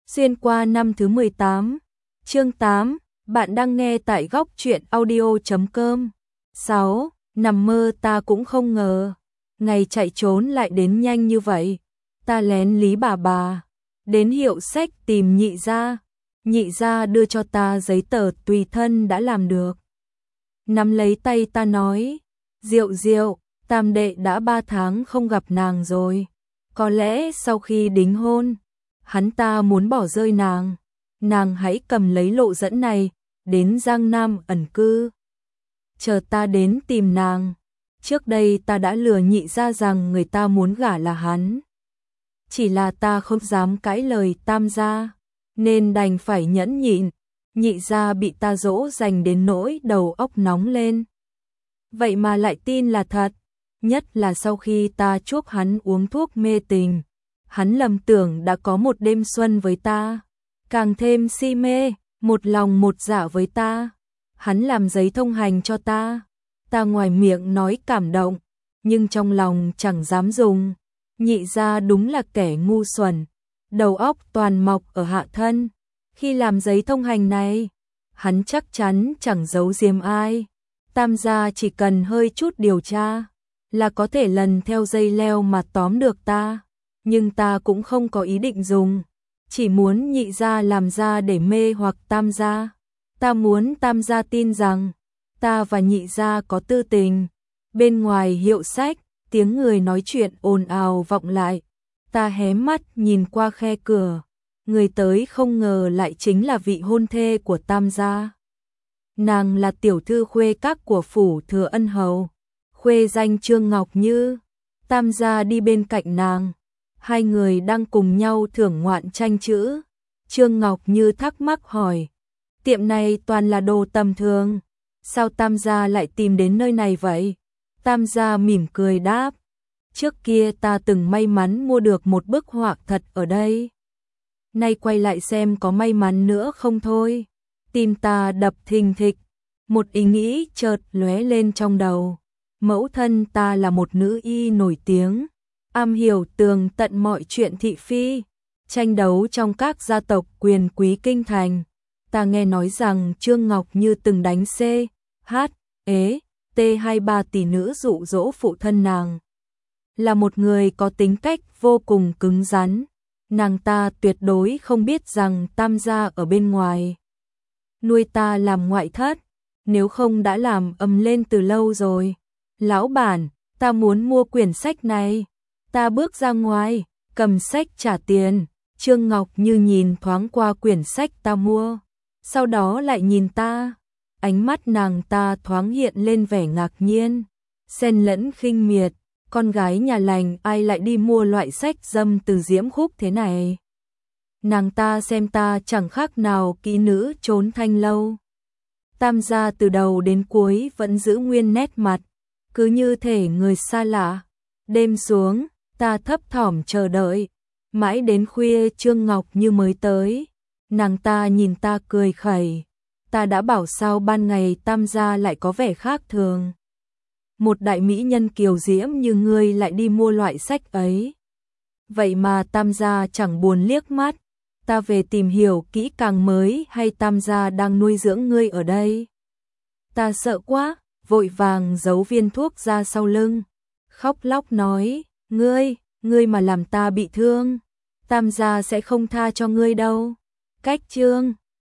Xuyên qua năm thứ 18, chương 8, bạn đang nghe tại góc truyện audio.com. 6. Nằm mơ ta cũng không ngờ, ngày chạy trốn lại đến nhanh như vậy. Ta lén lý bà, đến hiệu sách tìm nhị gia đưa cho ta giấy tờ tùy thân đã làm được. Nắm lấy tay ta nói, Diệu, tam đệ đã 3 tháng không gặp nàng rồi. Có lẽ sau khi đính hôn, hắn ta muốn bỏ rơi nàng hãy cầm lấy lộ dẫn này, đến Giang Nam ẩn cư. Chờ ta đến tìm nàng, trước đây ta đã lừa nhị gia rằng người ta muốn gả là hắn. Chỉ là ta không dám cãi lời tam gia, nên đành phải nhẫn nhịn, nhị gia bị ta dỗ dành đến nỗi đầu óc nóng lên. Vậy mà lại tin là thật, nhất là sau khi ta chuốc hắn uống thuốc mê tình. Hắn lầm tưởng đã có một đêm xuân với ta, càng thêm si mê, một lòng một dạ với ta. Hắn làm giấy thông hành cho ta ngoài miệng nói cảm động, nhưng trong lòng chẳng dám dùng. Nhị gia đúng là kẻ ngu xuẩn, đầu óc toàn mọc ở hạ thân. Khi làm giấy thông hành này, hắn chắc chắn chẳng giấu giếm ai. Tam gia chỉ cần hơi chút điều tra là có thể lần theo dây leo mà tóm được ta. Nhưng ta cũng không có ý định dùng, chỉ muốn nhị gia làm ra để mê hoặc tam gia. Ta muốn tam gia tin rằng ta và nhị gia có tư tình. Bên ngoài hiệu sách, tiếng người nói chuyện ồn ào vọng lại. Ta hé mắt nhìn qua khe cửa, người tới không ngờ lại chính là vị hôn thê của tam gia. Nàng là tiểu thư khuê các của phủ Thừa Ân hầu, khuê danh Trương Ngọc Như. Tam gia đi bên cạnh nàng, hai người đang cùng nhau thưởng ngoạn tranh chữ. Trương Ngọc Như thắc mắc hỏi, tiệm này toàn là đồ tầm thường, sao tam gia lại tìm đến nơi này vậy? Tam gia mỉm cười đáp, trước kia ta từng may mắn mua được một bức họa thật ở đây. Nay quay lại xem có may mắn nữa không thôi. Tim ta đập thình thịch, một ý nghĩ chợt lóe lên trong đầu. Mẫu thân ta là một nữ y nổi tiếng, am hiểu tường tận mọi chuyện thị phi, tranh đấu trong các gia tộc quyền quý kinh thành. Ta nghe nói rằng Trương Ngọc Như từng đánh T23 tỷ nữ dụ dỗ phụ thân nàng. Là một người có tính cách vô cùng cứng rắn, nàng ta tuyệt đối không biết rằng tam gia ở bên ngoài nuôi ta làm ngoại thất, nếu không đã làm ầm lên từ lâu rồi. Lão bản, ta muốn mua quyển sách này. Ta bước ra ngoài, cầm sách trả tiền. Trương Ngọc Như nhìn thoáng qua quyển sách ta mua, sau đó lại nhìn ta. Ánh mắt nàng ta thoáng hiện lên vẻ ngạc nhiên, xen lẫn khinh miệt. Con gái nhà lành ai lại đi mua loại sách dâm từ diễm khúc thế này? Nàng ta xem ta chẳng khác nào kỹ nữ trốn thanh lâu. Tam gia từ đầu đến cuối vẫn giữ nguyên nét mặt, cứ như thể người xa lạ. Đêm xuống, ta thấp thỏm chờ đợi, mãi đến khuya Trương Ngọc Như mới tới. Nàng ta nhìn ta cười khẩy, ta đã bảo sao ban ngày tam gia lại có vẻ khác thường. Một đại mỹ nhân kiều diễm như ngươi lại đi mua loại sách ấy. Vậy mà tam gia chẳng buồn liếc mắt. Ta về tìm hiểu kỹ càng mới hay tam gia đang nuôi dưỡng ngươi ở đây? Ta sợ quá, vội vàng giấu viên thuốc ra sau lưng, khóc lóc nói, ngươi mà làm ta bị thương, tam gia sẽ không tha cho ngươi đâu. Cách Trương